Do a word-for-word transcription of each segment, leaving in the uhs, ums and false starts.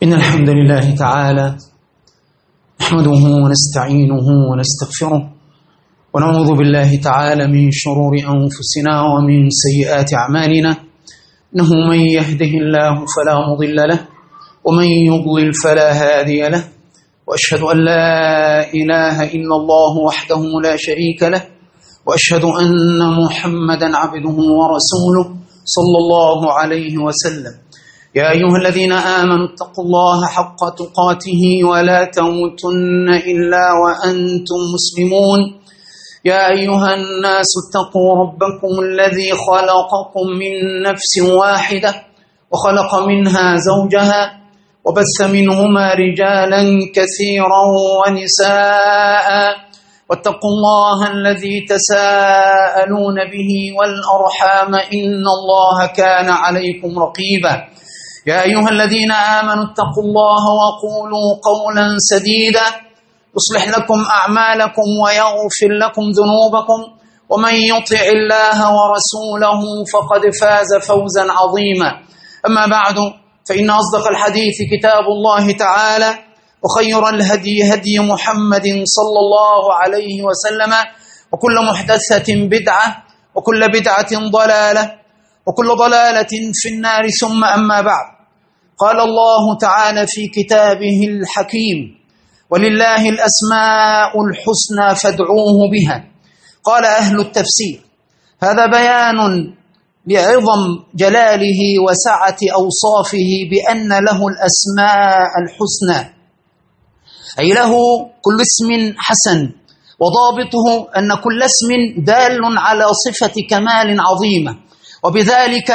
إن الحمد لله تعالى نحمده ونستعينه ونستغفره ونعوذ بالله تعالى من شرور أنفسنا ومن سيئات أعمالنا. إنه من يهده الله فلا مضل له ومن يضلل فلا هادي له، وأشهد أن لا إله إلا الله وحده لا شريك له، وأشهد أن محمدا عبده ورسوله صلى الله عليه وسلم. يا أيها الذين آمنوا اتقوا الله حق تقاته ولا تموتن إلا وأنتم مسلمون. يا أيها الناس اتقوا ربكم الذي خلقكم من نفس واحدة وخلق منها زوجها وبث منهما رجالا كثيرا ونساء، واتقوا الله الذي تساءلون به والأرحام إن الله كان عليكم رقيبا. يا أيها الذين آمنوا اتقوا الله وقولوا قولا سديدا يصلح لكم أعمالكم ويغفر لكم ذنوبكم، ومن يطع الله ورسوله فقد فاز فوزا عظيما. أما بعد، فإن أصدق الحديث كتاب الله تعالى، وخير الهدي هدي محمد صلى الله عليه وسلم، وكل محدثة بدعة وكل بدعة ضلالة وكل ضلالة في النار. ثم أما بعد، قال الله تعالى في كتابه الحكيم: ولله الأسماء الحسنى فادعوه بها. قال أهل التفسير: هذا بيان لعظم جلاله وسعة أوصافه بأن له الأسماء الحسنى، أي له كل اسم حسن، وضابطه أن كل اسم دال على صفة كمال عظيمة، وبذلك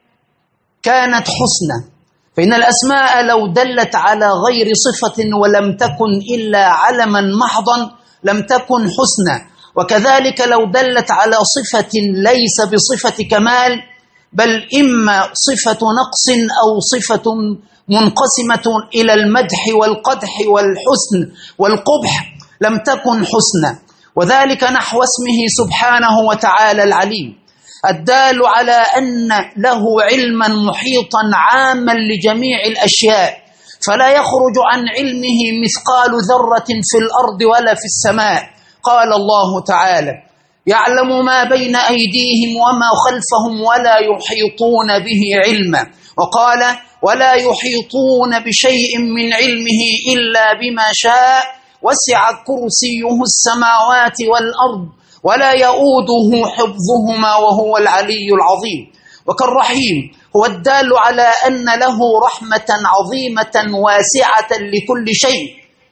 كانت حسنى. فإن الأسماء لو دلت على غير صفة ولم تكن إلا علما محضا لم تكن حسنى، وكذلك لو دلت على صفة ليس بصفة كمال بل إما صفة نقص أو صفة منقسمة إلى المدح والقدح والحسن والقبح لم تكن حسنى. وذلك نحو اسمه سبحانه وتعالى العليم، الدال على أن له علما محيطا عاما لجميع الأشياء، فلا يخرج عن علمه مثقال ذرة في الأرض ولا في السماء. قال الله تعالى: يعلم ما بين أيديهم وما خلفهم ولا يحيطون به علما. وقال: ولا يحيطون بشيء من علمه إلا بما شاء، وسع كرسيه السماوات والأرض ولا يؤوده حفظهما وهو العلي العظيم. وكالرحيم هو الدال على أن له رحمة عظيمة واسعة لكل شيء،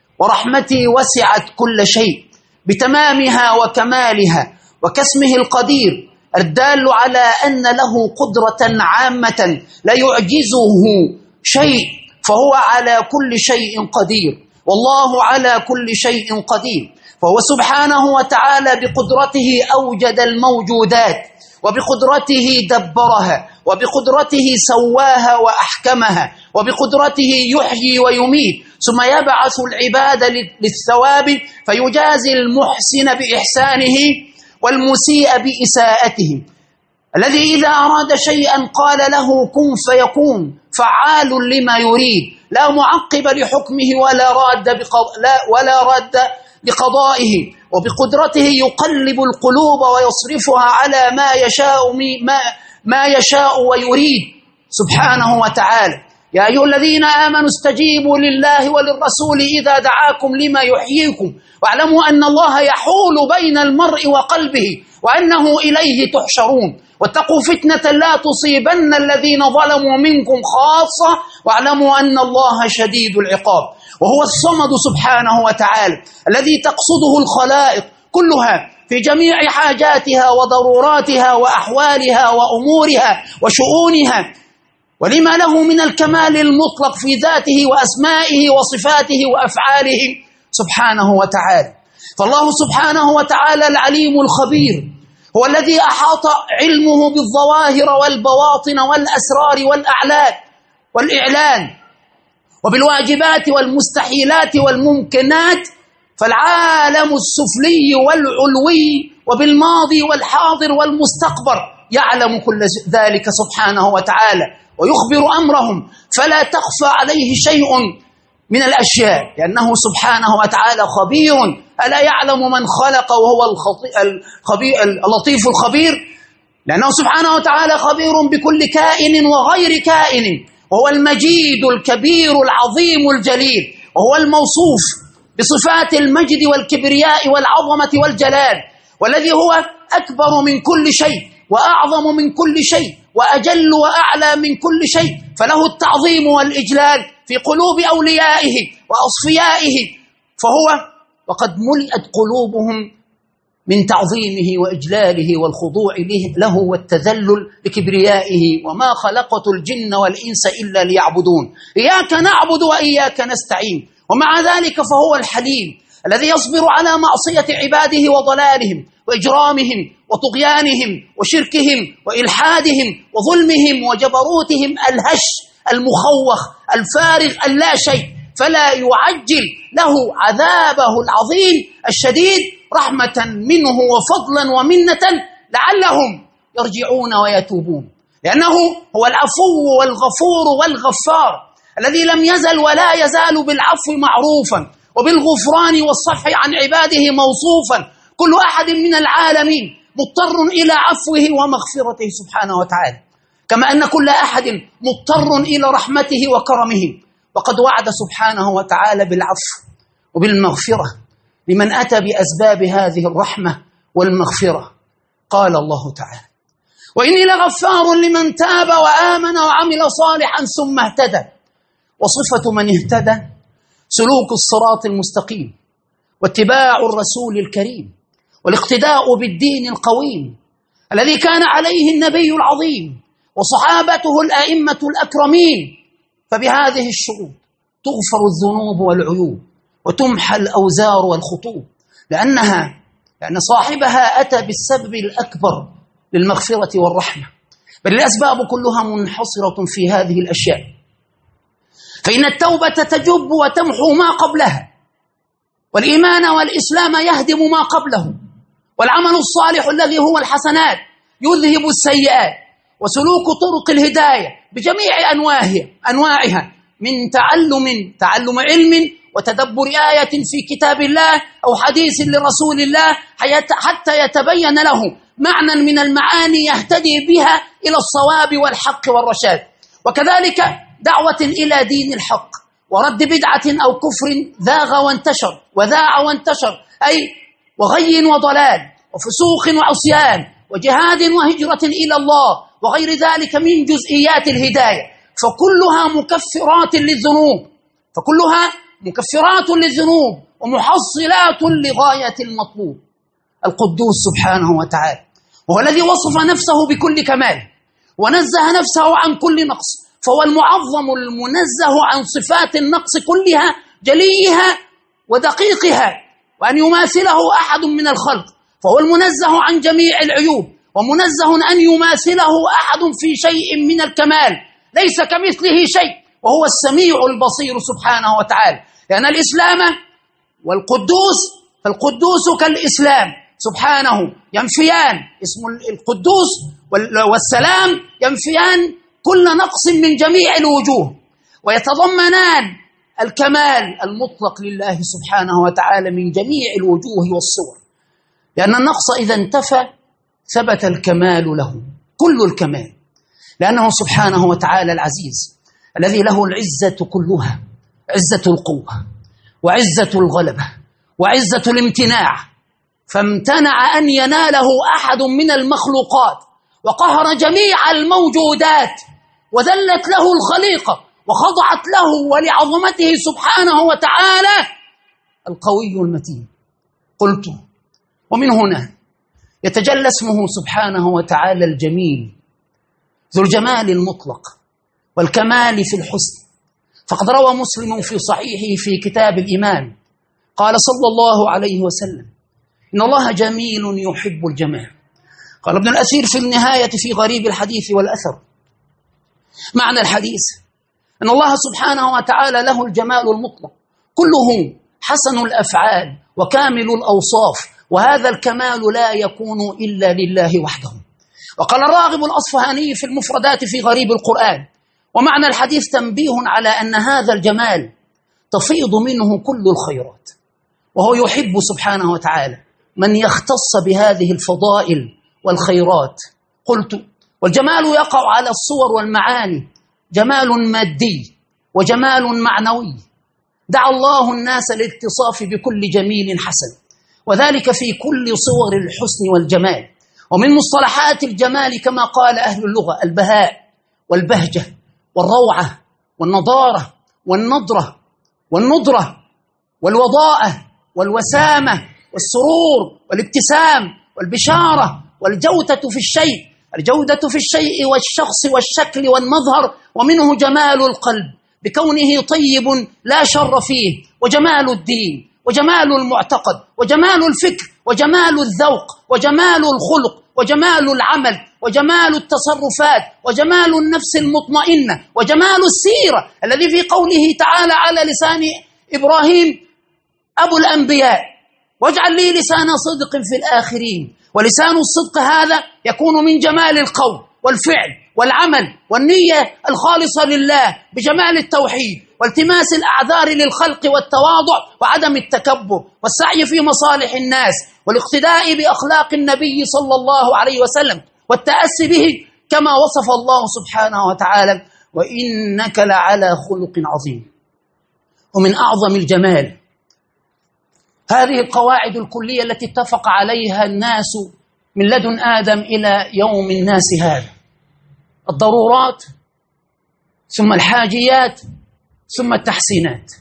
ورحمتي وسعت كل شيء بتمامها وكمالها. وكاسمه القدير الدال على أن له قدرة عامة لا يعجزه شيء، فهو على كل شيء قدير، والله على كل شيء قدير. فهو سبحانه وتعالى بقدرته أوجد الموجودات، وبقدرته دبرها، وبقدرته سواها وأحكمها، وبقدرته يحيي ويميت، ثم يبعث العباد للثواب فيجازي المحسن بإحسانه والمسيء بإساءته. الذي إذا أراد شيئا قال له كن فيكون، فعال لما يريد، لا معقب لحكمه ولا راد ولا راد لقضائه. وبقدرته يقلب القلوب ويصرفها على ما يشاء ما, ما يشاء ويريد سبحانه وتعالى. يا أيها الذين آمنوا استجيبوا لله وللرسول إذا دعاكم لما يحييكم، واعلموا أن الله يحول بين المرء وقلبه وأنه إليه تحشرون. واتقوا فتنة لا تصيبن الذين ظلموا منكم خاصة، واعلموا أن الله شديد العقاب. وهو الصمد سبحانه وتعالى الذي تقصده الخلائق كلها في جميع حاجاتها وضروراتها وأحوالها وأمورها وشؤونها، ولما له من الكمال المطلق في ذاته وأسمائه وصفاته وأفعاله سبحانه وتعالى. فالله سبحانه وتعالى العليم الخبير هو الذي أحاط علمه بالظواهر والبواطن والأسرار والأعلان والإعلان، وبالواجبات والمستحيلات والممكنات. فالعالم السفلي والعلوي وبالماضي والحاضر والمستقبل يعلم كل ذلك سبحانه وتعالى، ويخبر أمرهم فلا تخفى عليه شيء من الأشياء، لأنه سبحانه وتعالى خبير. ألا يعلم من خلق وهو الخبير اللطيف الخبير؟ لأنه سبحانه وتعالى خبير بكل كائن وغير كائن، وهو المجيد الكبير العظيم الجليل، وهو الموصوف بصفات المجد والكبرياء والعظمة والجلال، والذي هو أكبر من كل شيء وأعظم من كل شيء وأجل وأعلى من كل شيء، فله التعظيم والإجلال في قلوب أوليائه وأصفيائه، فهو وقد ملئت قلوبهم من تعظيمه وإجلاله والخضوع له والتذلل لكبريائه. وما خلقت الجن والإنس إلا ليعبدون، إياك نعبد وإياك نستعين. ومع ذلك فهو الحليم الذي يصبر على معصية عباده وضلالهم وإجرامهم وطغيانهم وشركهم وإلحادهم وظلمهم وجبروتهم الهش المخوخ الفارغ اللا شيء، فلا يعجل له عذابه العظيم الشديد رحمة منه وفضلا ومنة لعلهم يرجعون ويتوبون، لأنه هو العفو والغفور والغفار الذي لم يزل ولا يزال بالعفو معروفا وبالغفران والصفح عن عباده موصوفا. كل أحد من العالمين مضطر إلى عفوه ومغفرته سبحانه وتعالى، كما أن كل أحد مضطر إلى رحمته وكرمه. وقد وعد سبحانه وتعالى بالعفو وبالمغفرة لمن أتى بأسباب هذه الرحمة والمغفرة. قال الله تعالى: وإني لغفار لمن تاب وآمن وعمل صالحا ثم اهتدى. وصفة من اهتدى سلوك الصراط المستقيم واتباع الرسول الكريم والاقتداء بالدين القويم الذي كان عليه النبي العظيم وصحابته الأئمة الأكرمين. فبهذه الشروط تغفر الذنوب والعيوب وتمحى الأوزار والخطوب، لأنها لأن صاحبها أتى بالسبب الأكبر للمغفرة والرحمة، بل الأسباب كلها منحصرة في هذه الأشياء. فإن التوبة تجب وتمحو ما قبلها، والإيمان والإسلام يهدم ما قبله، والعمل الصالح الذي هو الحسنات يذهب السيئات، وسلوك طرق الهداية بجميع أنواعها أنواعها من تعلم تعلم علم وتدبر آية في كتاب الله أو حديث لرسول الله حتى يتبين له معنى من المعاني يهتدي بها إلى الصواب والحق والرشاد، وكذلك دعوة إلى دين الحق ورد بدعة أو كفر ذاغ وانتشر وذاع وانتشر، أي وغي وضلال وفسوق وعصيان وجهاد وهجرة إلى الله وغير ذلك من جزئيات الهداية، فكلها مكفرات للذنوب فكلها مكفرات للذنوب ومحصلات لغاية المطلوب. القدوس سبحانه وتعالى وهو الذي وصف نفسه بكل كمال ونزه نفسه عن كل نقص، فهو المعظم المنزه عن صفات النقص كلها جليها ودقيقها، وأن يماثله أحد من الخلق، فهو المنزه عن جميع العيوب ومنزه أن يماثله أحد في شيء من الكمال، ليس كمثله شيء، وهو السميع البصير سبحانه وتعالى. لأن الإسلام والقدوس، فالقدوس كالإسلام سبحانه ينفيان، اسم القدوس والسلام ينفيان كل نقص من جميع الوجوه، ويتضمنان الكمال المطلق لله سبحانه وتعالى من جميع الوجوه والصور، لأن النقص إذا انتفى ثبت الكمال له كل الكمال، لأنه سبحانه وتعالى العزيز الذي له العزة كلها، عزة القوة وعزة الغلبة وعزة الامتناع، فامتنع أن يناله أحد من المخلوقات وقهر جميع الموجودات وذلت له الخليقة وخضعت له ولعظمته سبحانه وتعالى القوي المتين. قلت ومن هنا يتجلى اسمه سبحانه وتعالى الجميل ذو الجمال المطلق والكمال في الحسن. فقد روى مسلم في صحيحه في كتاب الإيمان قال صلى الله عليه وسلم: إن الله جميل يحب الجمال. قال ابن الأثير في النهاية في غريب الحديث والأثر: معنى الحديث أن الله سبحانه وتعالى له الجمال المطلق كله حسن الأفعال وكامل الأوصاف، وهذا الكمال لا يكون إلا لله وحده. وقال الراغب الأصفهاني في المفردات في غريب القرآن: ومعنى الحديث تنبيه على أن هذا الجمال تفيض منه كل الخيرات، وهو يحب سبحانه وتعالى من يختص بهذه الفضائل والخيرات. قلت: والجمال يقع على الصور والمعاني، جمال مادي وجمال معنوي. دعا الله الناس للاتصاف بكل جميل حسن، وذلك في كل صور الحسن والجمال. ومن مصطلحات الجمال كما قال أهل اللغة البهاء والبهجة والروعة والنضارة والنضرة والندرة والوضاءة والوسامة والسرور والابتسام والبشارة والجودة في الشيء، الجودة في الشيء والشخص والشكل والمظهر. ومنه جمال القلب بكونه طيب لا شر فيه، وجمال الدين وجمال المعتقد وجمال الفكر وجمال الذوق وجمال الخلق وجمال العمل وجمال التصرفات وجمال النفس المطمئنة وجمال السيرة الذي في قوله تعالى على لسان إبراهيم أبو الأنبياء: واجعل لي لسان صدق في الآخرين. ولسان الصدق هذا يكون من جمال القول والفعل والعمل والنية الخالصة لله بجمال التوحيد والتماس الأعذار للخلق والتواضع وعدم التكبر والسعي في مصالح الناس والاقتداء بأخلاق النبي صلى الله عليه وسلم والتأسي به كما وصف الله سبحانه وتعالى: وإنك لعلى خلق عظيم. ومن أعظم الجمال هذه القواعد الكلية التي اتفق عليها الناس من لدن آدم إلى يوم الناس هذا: الضرورات ثم الحاجيات ثم التحسينات.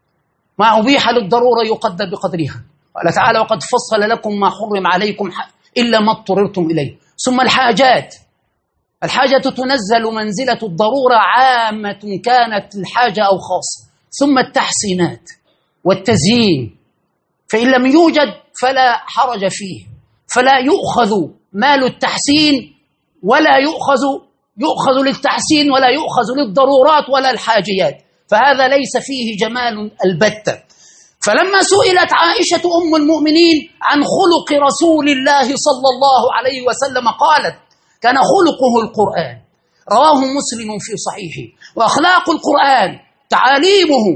ما أبيح للضرورة يقدر بقدرها، قال تعالى: وقد فصل لكم ما حرم عليكم إلا ما اضطررتم إليه. ثم الحاجات، الحاجة تنزل منزلة الضرورة عامة كانت الحاجة أو خاصة. ثم التحسينات والتزيين، فإن لم يوجد فلا حرج فيه، فلا يؤخذ مال التحسين ولا يؤخذ يؤخذ للتحسين ولا يؤخذ للضرورات ولا الحاجيات، فهذا ليس فيه جمال البتة. فلما سئلت عائشة أم المؤمنين عن خلق رسول الله صلى الله عليه وسلم قالت: كان خلقه القرآن. رواه مسلم في صحيحه. وأخلاق القرآن تعاليمه،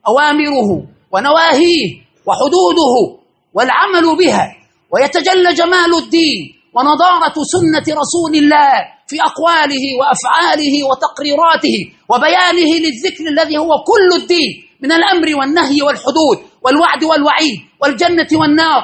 أوامره ونواهيه وحدوده والعمل بها. ويتجلى جمال الدين ونضارة سنة رسول الله في أقواله وأفعاله وتقريراته وبيانه للذكر الذي هو كل الدين من الأمر والنهي والحدود والوعد والوعيد والجنة والنار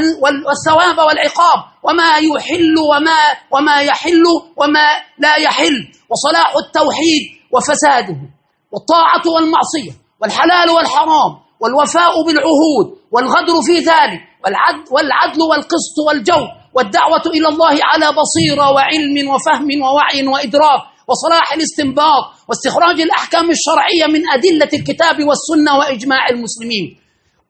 والثواب والعقاب وما يحل وما وما يحل وما لا يحل، وصلاح التوحيد وفساده، والطاعة والمعصية، والحلال والحرام، والوفاء بالعهود والغدر في ذلك، والعدل والقسط والجور، والدعوة إلى الله على بصيرة وعلم وفهم ووعي وإدراك، وصلاح الاستنباط واستخراج الأحكام الشرعية من أدلة الكتاب والسنة وإجماع المسلمين.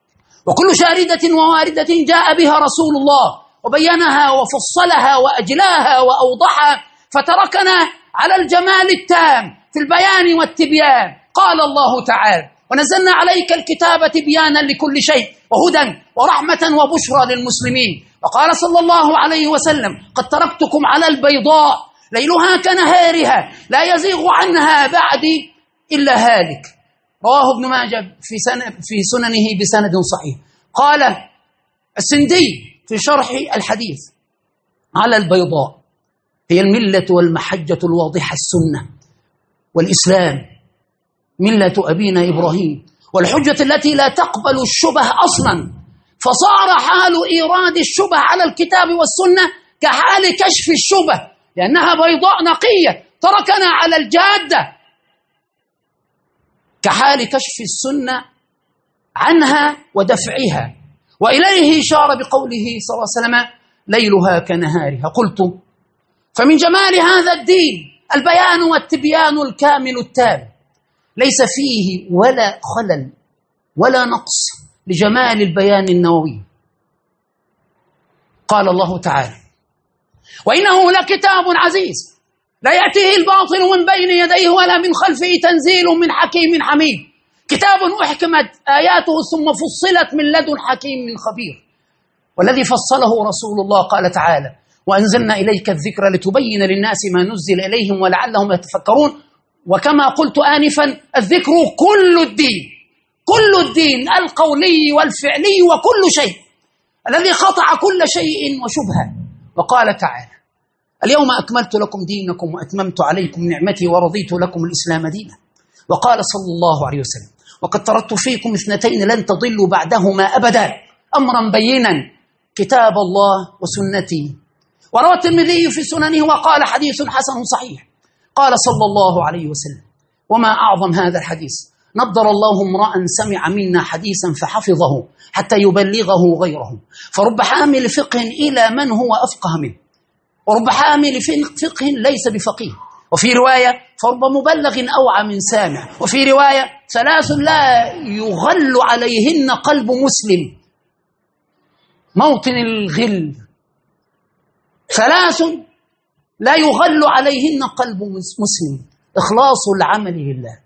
وكل شاردة وواردة جاء بها رسول الله وبينها وفصلها وأجلاها وأوضحها، فتركنا على الجمال التام في البيان والتبيان. قال الله تعالى: ونزلنا عليك الكتاب تبيانا لكل شيء وهدى ورحمة وبشرى للمسلمين. وقال صلى الله عليه وسلم: قد تركتكم على البيضاء ليلها كنهارها لا يزيغ عنها بعدي إلا هالك. رواه ابن ماجه في, سن في سننه بسند صحيح. قال السندي في شرح الحديث: على البيضاء هي الملة والمحجة الواضحة، السنة والإسلام، ملة أبينا إبراهيم، والحجة التي لا تقبل الشبه أصلا. فصار حال إيراد الشبه على الكتاب والسنة كحال كشف الشبه، لأنها بيضاء نقية تركنا على الجادة، كحال كشف السنة عنها ودفعها. وإليه إشار بقوله صلى الله عليه وسلم: ليلها كنهارها. قلت: فمن جمال هذا الدين البيان والتبيان الكامل التام، ليس فيه ولا خلل ولا نقص لجمال البيان النووي. قال الله تعالى: وإنه لكتاب عزيز لا يأتيه الباطل من بين يديه ولا من خلفه، تنزيل من حكيم حميد، كتاب أحكمت آياته ثم فصلت من لدن حكيم خبير. والذي فصله رسول الله قال تعالى: وأنزلنا إليك الذكر لتبين للناس ما نزل إليهم ولعلهم يتفكرون. وكما قلت آنفا الذكر كل الدين، كل الدين القولي والفعلي وكل شيء، الذي قطع كل شيء وشبهة. وقال تعالى: اليوم أكملت لكم دينكم وأتممت عليكم نعمتي ورضيت لكم الإسلام دينا. وقال صلى الله عليه وسلم: وقد تركت فيكم اثنتين لن تضلوا بعدهما أبدا، أمرا بينا كتاب الله وسنتي. وروى الترمذي في سننه وقال: حديث حسن صحيح. قال صلى الله عليه وسلم: وما أعظم هذا الحديث، نضر الله امرأ سمع منا حديثا فحفظه حتى يبلغه غيره، فرب حامل فقه إلى من هو أفقه منه، ورب حامل فقه ليس بفقيه. وفي رواية: فرب مبلغ أوعى من سامع. وفي رواية: ثلاث لا يغل عليهن قلب مسلم، موطن الغل، ثلاث لا يغل عليهن قلب مسلم: إخلاص العمل لله،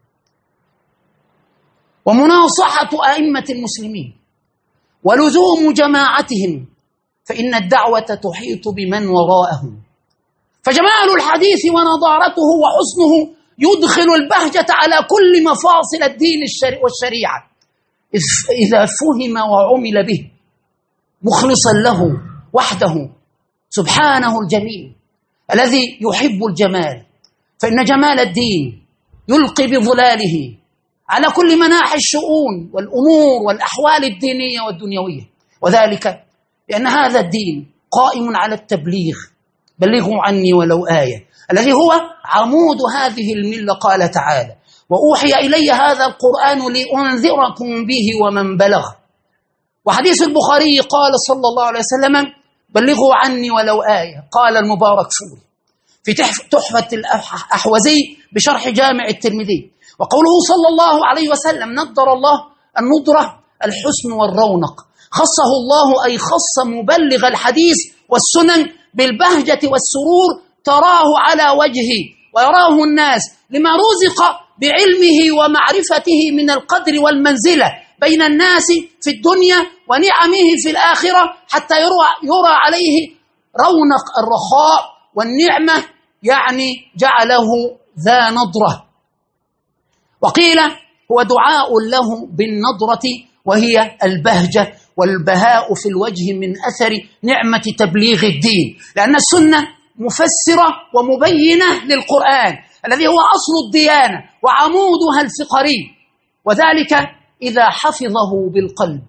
ومناصحة أئمة المسلمين، ولزوم جماعتهم، فإن الدعوة تحيط بمن وراءهم. فجمال الحديث ونضارته وحسنه يدخل البهجة على كل مفاصل الدين والشريعة إذا فهم وعمل به مخلصا له وحده سبحانه الجميل الذي يحب الجمال. فإن جمال الدين يلقي بظلاله على كل مناحي الشؤون والأمور والأحوال الدينية والدنيوية، وذلك لأن هذا الدين قائم على التبليغ، بلغوا عني ولو آية، الذي هو عمود هذه الملة. قال تعالى: وأوحي إلي هذا القرآن لأنذركم به ومن بلغ. وحديث البخاري قال صلى الله عليه وسلم: بلغوا عني ولو آية. قال المبارك فوري في تحفة الأحوزي بشرح جامع الترمذي: وقوله صلى الله عليه وسلم: نضر الله النضرة الحسن والرونق، خصه الله أي خص مبلغ الحديث والسنن بالبهجة والسرور تراه على وجهه ويراه الناس، لما رزق بعلمه ومعرفته من القدر والمنزلة بين الناس في الدنيا ونعمه في الآخرة، حتى يرى, يرى عليه رونق الرخاء والنعمة، يعني جعله ذا نضرة. وقيل هو دعاء له بالنضرة، وهي البهجة والبهاء في الوجه من أثر نعمة تبليغ الدين، لأن السنة مفسرة ومبينة للقرآن الذي هو أصل الديانة وعمودها الفقري، وذلك إذا حفظه بالقلب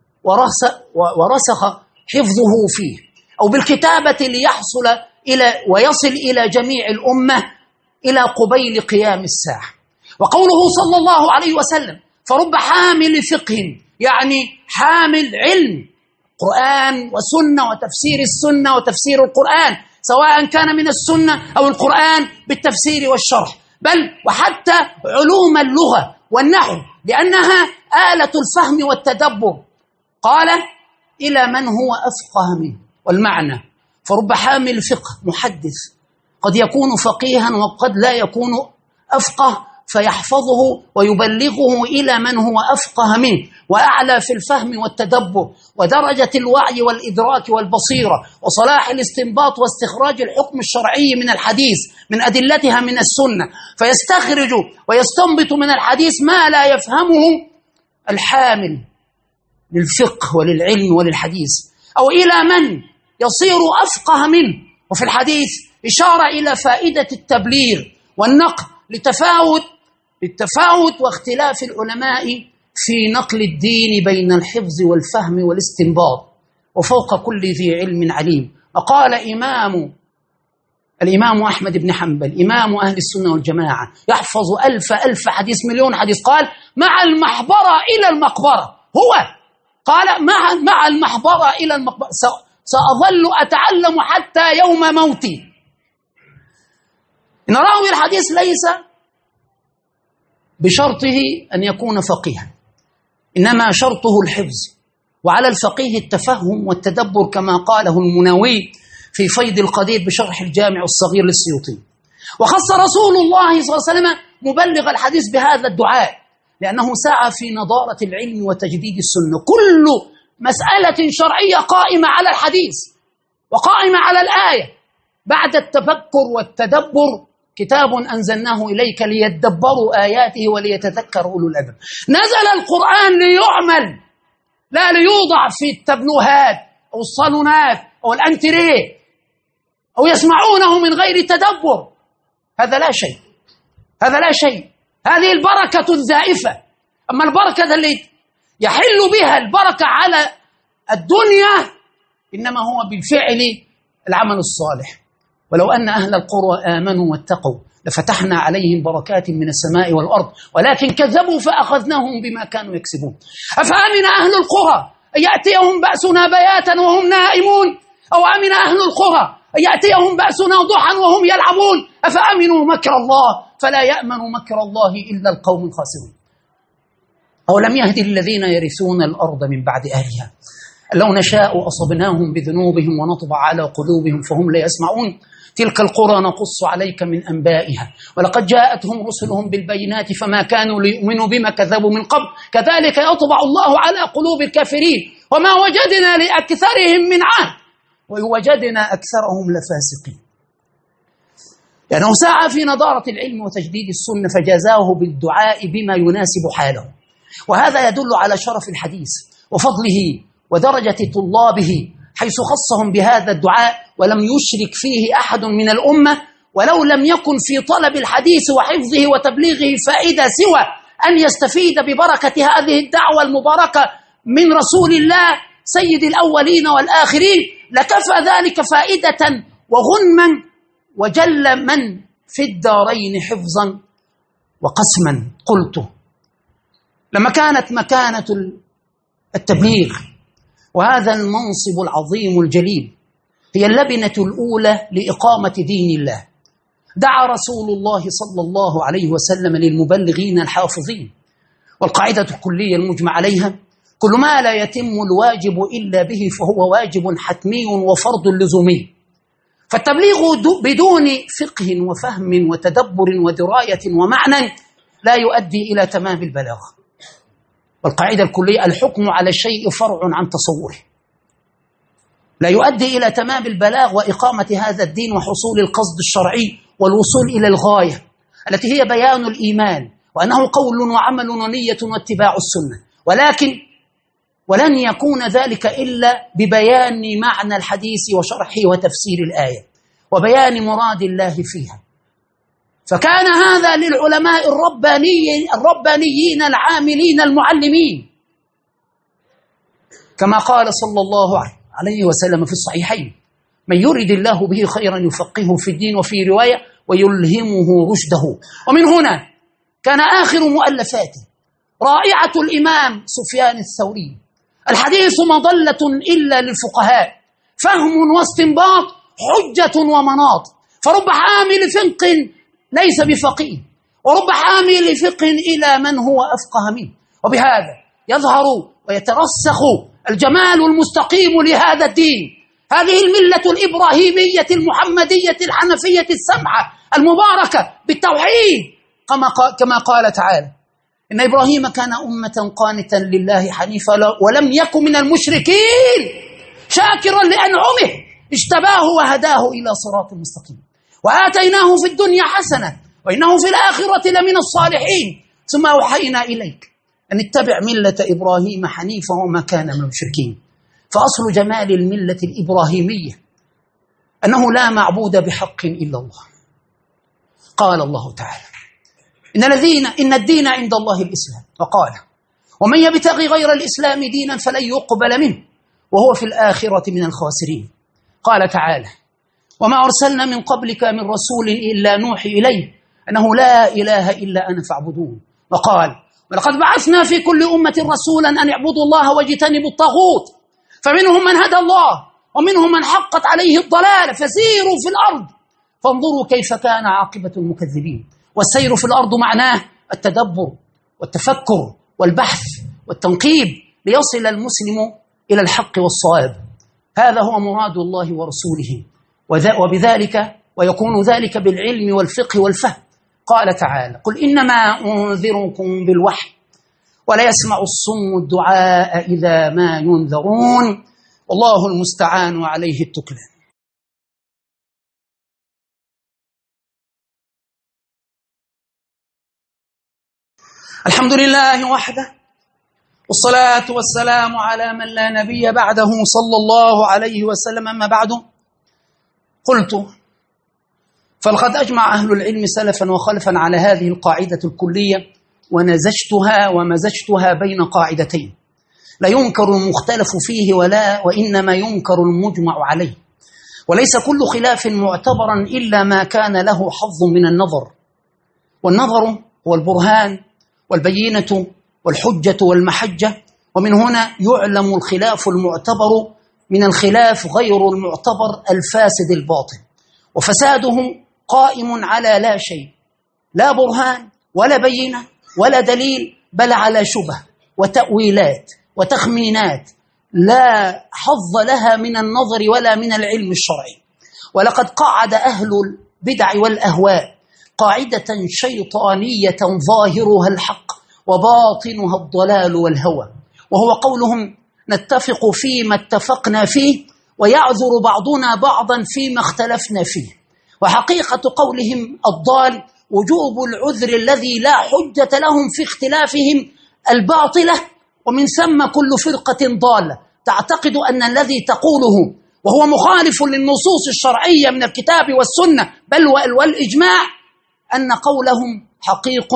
ورسخ حفظه فيه، أو بالكتابة ليحصل إلى ويصل إلى جميع الأمة إلى قبيل قيام الساعة. وقوله صلى الله عليه وسلم: فرب حامل فقه، يعني حامل علم قرآن وسنة وتفسير السنة وتفسير القرآن، سواء كان من السنة أو القرآن بالتفسير والشرح، بل وحتى علوم اللغة والنحو، لأنها آلة الفهم والتدبر. قال: إلى من هو أفقه منه. والمعنى: فرب حامل فقه، محدث قد يكون فقيها وقد لا يكون أفقه، فيحفظه ويبلغه إلى من هو أفقه منه وأعلى في الفهم والتدبر ودرجة الوعي والإدراك والبصيرة وصلاح الاستنباط واستخراج الحكم الشرعي من الحديث من أدلتها من السنة، فيستخرج ويستنبط من الحديث ما لا يفهمه الحامل للفقه وللعلم وللحديث، أو إلى من يصير أفقه منه. وفي الحديث إشارة إلى فائدة التبليغ والنقل لتفاوت للتفاوت واختلاف العلماء في نقل الدين بين الحفظ والفهم والاستنباط، وفوق كل ذي علم عليم. وقال إمام الإمام أحمد بن حنبل إمام أهل السنة والجماعة يحفظ ألف ألف حديث، مليون حديث، قال: مع المحبرة إلى المقبرة. هو قال: مع مع المحبرة إلى المقبرة، سأظل أتعلم حتى يوم موتي. إن راوي الحديث ليس بشرطه أن يكون فقيها، إنما شرطه الحفظ، وعلى الفقيه التفهم والتدبر، كما قاله المناوي في فيض القدير بشرح الجامع الصغير للسيوطي. وخص رسول الله صلى الله عليه وسلم مبلغ الحديث بهذا الدعاء، لأنه سعى في نضارة العلم وتجديد السنة. كل مسألة شرعية قائمة على الحديث وقائمة على الآية، بعد التفكر والتدبر كتاب أنزلناه إليك ليدبروا آياته وليتذكر أولو الألباب. نزل القرآن ليعمل لا ليوضع في التابلوهات أو الصالونات أو الأنتريه أو يسمعونه من غير تدبر. هذا لا شيء، هذا لا شيء. هذه البركة الزائفة. أما البركة اللي يحل بها البركة على الدنيا إنما هو بالفعل العمل الصالح. ولو أن أهل القرى آمنوا واتقوا لفتحنا عليهم بركات من السماء والأرض ولكن كذبوا فأخذناهم بما كانوا يكسبون. أفأمن أهل القرى أن يأتيهم بأسنا بياتا وهم نائمون أو أمن أهل القرى أن يأتيهم بأسنا ضحى وهم يلعبون أفأمنوا مكر الله فلا يأمن مكر الله إلا القوم الخاسرون. أو لم يهد الذين يرثون الأرض من بعد أهلها لو نشاء أصبناهم بذنوبهم ونطبع على قلوبهم فهم لا يسمعون تلك القرى نقص عليك من أنبائها ولقد جاءتهم رسلهم بالبينات فما كانوا ليؤمنوا بما كذبوا من قبل كذلك يطبع الله على قلوب الكافرين وما وجدنا لأكثرهم من عهد ووجدنا أكثرهم لفاسقين. لأنه يعني سعى في نضارة العلم وتجديد السنة فجازاه بالدعاء بما يناسب حاله. وهذا يدل على شرف الحديث وفضله ودرجة طلابه حيث خصهم بهذا الدعاء ولم يشرك فيه أحد من الأمة ولو لم يكن في طلب الحديث وحفظه وتبليغه فائدة سوى أن يستفيد ببركة هذه الدعوة المباركة من رسول الله سيد الأولين والآخرين لكفى ذلك فائدة وغنما وجل من في الدارين حفظا وقسما. قلت لما كانت مكانة التبليغ وهذا المنصب العظيم الجليل هي اللبنة الأولى لإقامة دين الله دعا رسول الله صلى الله عليه وسلم للمبلغين الحافظين. والقاعدة الكلية المجمع عليها كل ما لا يتم الواجب إلا به فهو واجب حتمي وفرض لزومي. فالتبليغ بدون فقه وفهم وتدبر ودراية ومعنى لا يؤدي إلى تمام البلاغ. والقاعدة الكلية الحكم على الشيء فرع عن تصوره لا يؤدي إلى تمام البلاغ وإقامة هذا الدين وحصول القصد الشرعي والوصول إلى الغاية التي هي بيان الإيمان وأنه قول وعمل ونية واتباع السنة. ولكن ولن يكون ذلك إلا ببيان معنى الحديث وشرحه وتفسير الآية وبيان مراد الله فيها. فكان هذا للعلماء الربانيين الربانيين العاملين المعلمين كما قال صلى الله عليه وسلم في الصحيحين من يرد الله به خيرا يفقهه في الدين وفي رواية ويلهمه رشده. ومن هنا كان آخر مؤلفاته رائعة الإمام سفيان الثوري الحديث مظلة إلا للفقهاء فهم واستنباط حجة ومناط. فرب حامل فقه ليس بفقيه ورب حامل فقه إلى من هو أفقه منه. وبهذا يظهر ويترسخ الجمال المستقيم لهذا الدين هذه الملة الإبراهيمية المحمدية الحنفية السمحة المباركة بالتوحيد كما قال تعالى إن إبراهيم كان أمة قانتا لله حنيفا ولم يكن من المشركين شاكرا لأنعمه اجتباه وهداه إلى صراط مستقيم وآتيناه في الدنيا حسنة وإنه في الآخرة لمن الصالحين ثم أوحينا إليك أن اتبع ملة إبراهيم حنيفا وما كان من المشركين. فأصل جمال الملة الإبراهيمية أنه لا معبود بحق إلا الله. قال الله تعالى إن الذين إن الدين عند الله الإسلام وقال ومن يبتغي غير الإسلام دينا فلن يقبل منه وهو في الآخرة من الخاسرين. قال تعالى وما أرسلنا من قبلك من رسول إلا نوحي إليه أنه لا إله إلا أنا فاعبدون. وقال ولقد بعثنا في كل أمة رسولا أن يعبدوا الله واجتنبوا الطاغوت فمنهم من هدى الله ومنهم من حقت عليه الضلالة فسيروا في الأرض فانظروا كيف كان عاقبة المكذبين. والسير في الأرض معناه التدبر والتفكر والبحث والتنقيب ليصل المسلم إلى الحق والصواب. هذا هو مراد الله ورسوله وبذلك ويكون ذلك بالعلم والفقه والفهم. قال تعالى قل إنما أنذركم بالوحي ولا يسمع الصم الدعاء إذا ما ينذرون والله المستعان وعليه التكلان. الحمد لله وحده، والصلاة والسلام على من لا نبي بعده صلى الله عليه وسلم. أما بعد، قلت فلقد أجمع أهل العلم سلفا وخلفا على هذه القاعدة الكلية، ونزجتها ومزجتها بين قاعدتين: لا ينكر المختلف فيه ولا وإنما ينكر المجمع عليه، وليس كل خلاف معتبرا إلا ما كان له حظ من النظر، والنظر هو البرهان والبينة والحجة والمحجة، ومن هنا يعلم الخلاف المعتبر من الخلاف غير المعتبر الفاسد الباطل، وفساده قائم على لا شيء، لا برهان ولا بينة ولا دليل، بل على شبه وتأويلات وتخمينات لا حظ لها من النظر ولا من العلم الشرعي. ولقد قعد أهل البدع والأهواء قاعدة شيطانية ظاهرها الحق وباطنها الضلال والهوى، وهو قولهم: نتفق فيما اتفقنا فيه ويعذر بعضنا بعضا فيما اختلفنا فيه. وحقيقة قولهم الضال وجوب العذر الذي لا حجة لهم في اختلافهم الباطلة، ومن ثم كل فرقة ضالة تعتقد أن الذي تقوله وهو مخالف للنصوص الشرعية من الكتاب والسنة بل والإجماع أن قولهم حقيق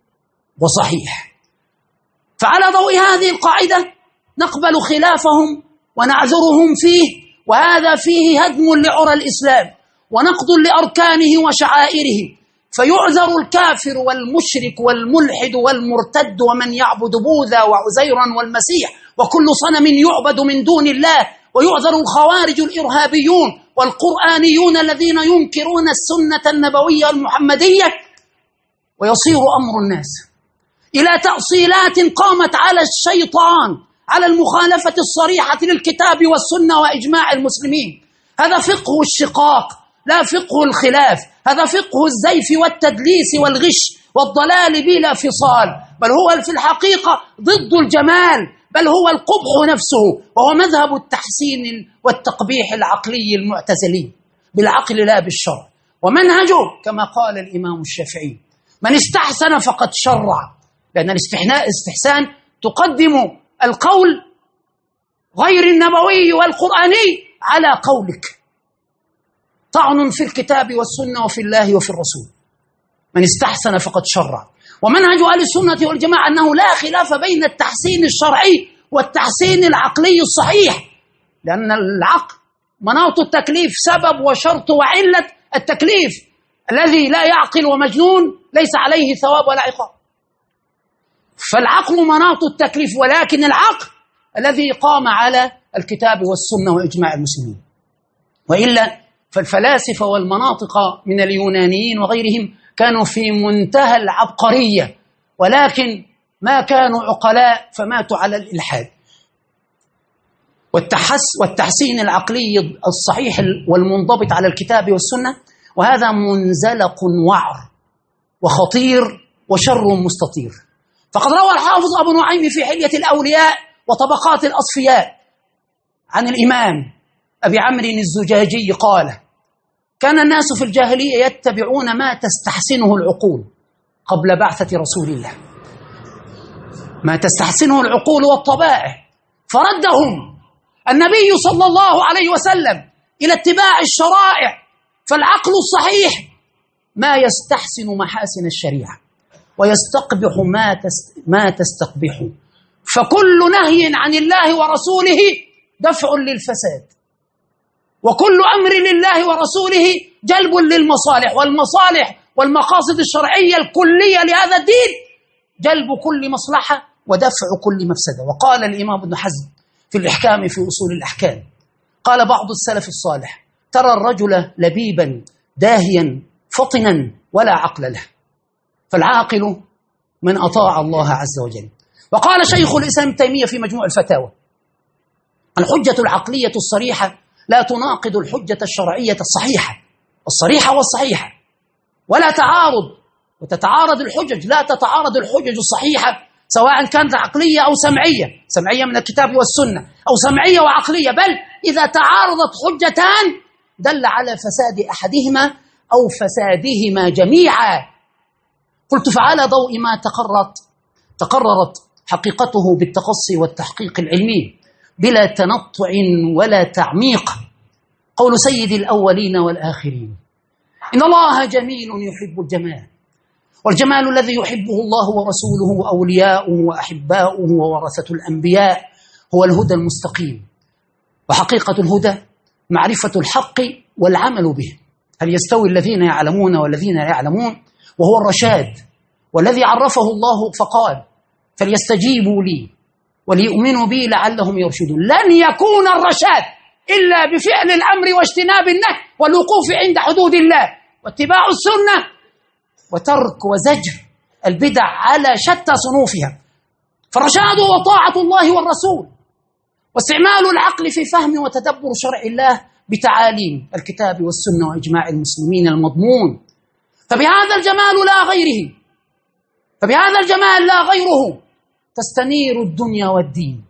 وصحيح. فعلى ضوء هذه القاعدة نقبل خلافهم ونعذرهم فيه، وهذا فيه هدم لعرى الإسلام ونقض لأركانه وشعائره، فيعذر الكافر والمشرك والملحد والمرتد ومن يعبد بوذا وعزيرا والمسيح وكل صنم يعبد من دون الله، ويعذر الخوارج الإرهابيون والقرآنيون الذين ينكرون السنة النبوية المحمدية. ويصير أمر الناس إلى تأصيلات قامت على الشيطان، على المخالفة الصريحة للكتاب والسنة وإجماع المسلمين. هذا فقه الشقاق لا فقه الخلاف، هذا فقه الزيف والتدليس والغش والضلال بلا فصال، بل هو في الحقيقة ضد الجمال، بل هو القبح نفسه، وهو مذهب التحسين والتقبيح العقلي المعتزلي، بالعقل لا بالشرع. ومنهجه كما قال الإمام الشافعي: من استحسن فقد شرع، لأن الاستحسان تقدم القول غير النبوي والقرآني على قولك، طعن في الكتاب والسنة وفي الله وفي الرسول. من استحسن فقد شرع. ومنهج أهل السنة والجماعة أنه لا خلاف بين التحسين الشرعي والتحسين العقلي الصحيح، لأن العقل مناط التكليف سبب وشرط وعلة التكليف، الذي لا يعقل ومجنون ليس عليه ثواب ولا عقاب. فالعقل مناط التكليف، ولكن العقل الذي قام على الكتاب والسنة وإجماع المسلمين. وإلا فالفلاسفة والمناطق من اليونانيين وغيرهم كانوا في منتهى العبقرية، ولكن ما كانوا عقلاء فماتوا على الإلحاد. والتحس والتحسين العقلي الصحيح والمنضبط على الكتاب والسنة، وهذا منزلق وعر وخطير وشر مستطير. فقد روى الحافظ أبو نعيم في حلية الأولياء وطبقات الأصفياء عن الإمام أبي عمرو الزجاجي قال: كان الناس في الجاهلية يتبعون ما تستحسنه العقول قبل بعثة رسول الله، ما تستحسنه العقول والطبائع، فردهم النبي صلى الله عليه وسلم إلى اتباع الشرائع. فالعقل الصحيح ما يستحسن محاسن الشريعة ويستقبح ما ما تستقبحه، فكل نهي عن الله ورسوله دفع للفساد، وكل أمر لله ورسوله جلب للمصالح، والمصالح والمقاصد الشرعية الكلية لهذا الدين جلب كل مصلحة ودفع كل مفسدة. وقال الإمام ابن حزم في الإحكام في أصول الأحكام، قال بعض السلف الصالح: ترى الرجل لبيبا داهيا فطنا ولا عقل له، فالعاقل من أطاع الله عز وجل. وقال شيخ الإسلام ابن تيمية في مجموع الفتاوى: الحجة العقلية الصريحة لا تناقض الحجة الشرعية الصحيحة الصريحة والصحيحة، ولا تعارض، وتتعارض الحجج، لا تتعارض الحجج الصحيحة سواء كانت عقلية أو سمعية، سمعية من الكتاب والسنة أو سمعية وعقلية، بل إذا تعارضت حجتان دل على فساد أحدهما أو فسادهما جميعا. قلت: فعلى ضوء ما تقررت تقررت حقيقته بالتقصي والتحقيق العلمي بلا تنطع ولا تعميق. قول سيد الأولين والآخرين: إن الله جميل يحب الجمال، والجمال الذي يحبه الله ورسوله وأولياؤه وأحباؤه وورثة الأنبياء هو الهدى المستقيم. وحقيقة الهدى معرفة الحق والعمل به. هل يستوي الذين يعلمون والذين لا يعلمون؟ وهو الرشاد، والذي عرفه الله فقال: فليستجيبوا لي وليؤمنوا بي لعلهم يرشدون. لن يكون الرشاد إلا بفعل الأمر واجتناب النهي والوقوف عند حدود الله واتباع السنة وترك وزجر البدع على شتى صنوفها. فالرشاد هو طاعة الله والرسول، واستعمال العقل في فهم وتدبر شرع الله بتعاليم الكتاب والسنة وإجماع المسلمين المضمون. فبهذا الجمال لا غيره فبهذا الجمال لا غيره تستنير الدنيا والدين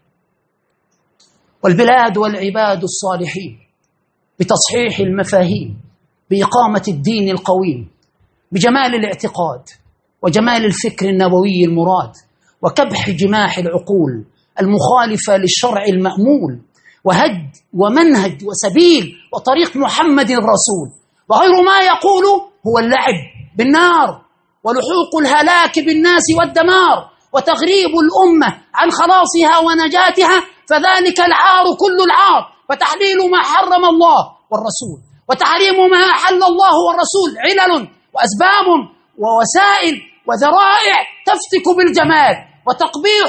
والبلاد والعباد الصالحين بتصحيح المفاهيم، بإقامة الدين القويم، بجمال الاعتقاد وجمال الفكر النبوي المراد، وكبح جماح العقول المخالفة للشرع المأمول، وهد ومنهج وسبيل وطريق محمد الرسول. وغير ما يقول هو اللعب بالنار ولحوق الهلاك بالناس والدمار وتغريب الأمة عن خلاصها ونجاتها، فذلك العار كل العار. فتحليل ما حرم الله والرسول وتحريم ما أحل الله والرسول علل وأسباب ووسائل وذرائع تفتك بالجمال وتقبيح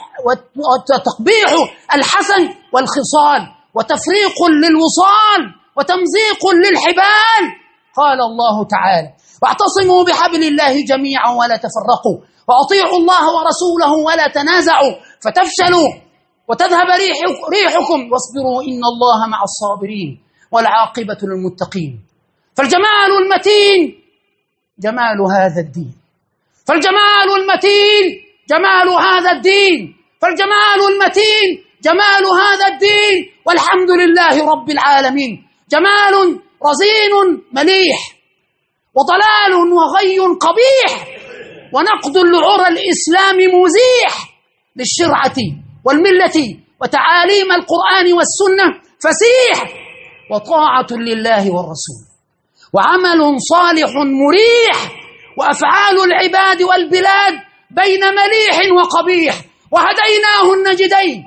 وتقبيح الحسن والخصال وتفريق للوصال وتمزيق للحبال. قال الله تعالى: واعتصموا بحبل الله جميعا ولا تفرقوا وأطيعوا الله ورسوله ولا تنازعوا فتفشلوا وتذهب ريحكم واصبروا إن الله مع الصابرين والعاقبة للمتقين. فالجمال المتين جمال هذا الدين فالجمال المتين جمال هذا الدين فالجمال المتين جمال هذا الدين والحمد لله رب العالمين. جمال رزين مليح، وضلال وغي قبيح، ونقد لعرى الإسلام مزيح، للشرعة والملة وتعاليم القرآن والسنة فسيح، وطاعة لله والرسول، وعمل صالح مريح، وأفعال العباد والبلاد بين مليح وقبيح، وهديناه النجدين.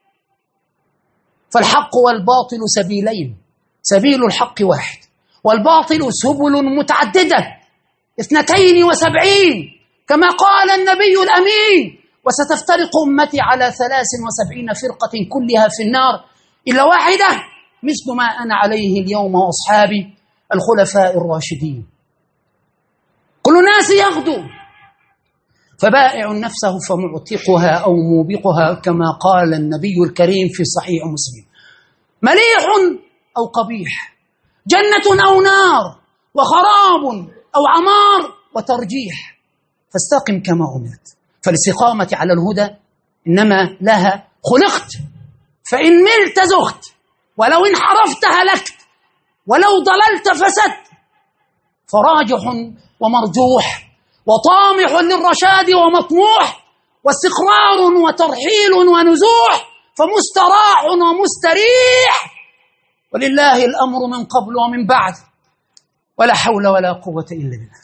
فالحق والباطل سبيلين، سبيل الحق واحد، والباطل سبل متعددة اثنتين وسبعين كما قال النبي الأمين: وستفترق أمتي على ثلاث وسبعين فرقة كلها في النار إلا واحدة مثل ما أنا عليه اليوم وأصحابي الخلفاء الراشدين. كل الناس يغدو فبائع نفسه فمعتقها أو موبقها كما قال النبي الكريم في صحيح مسلم: مليح أو قبيح، جنة أو نار، وخراب أو عمار، وترجيح، فاستقم كما أمرت. فالاستقامة على الهدى إنما لها خلقت، فإن ملت زغت، ولو انحرفت هلكت، ولو ضللت فسدت. فراجح ومرجوح، وطامح للرشاد ومطموح، واستقرار وترحيل ونزوح، فمستراح ومستريح، ولله الأمر من قبل ومن بعد، ولا حول ولا قوة إلا بالله.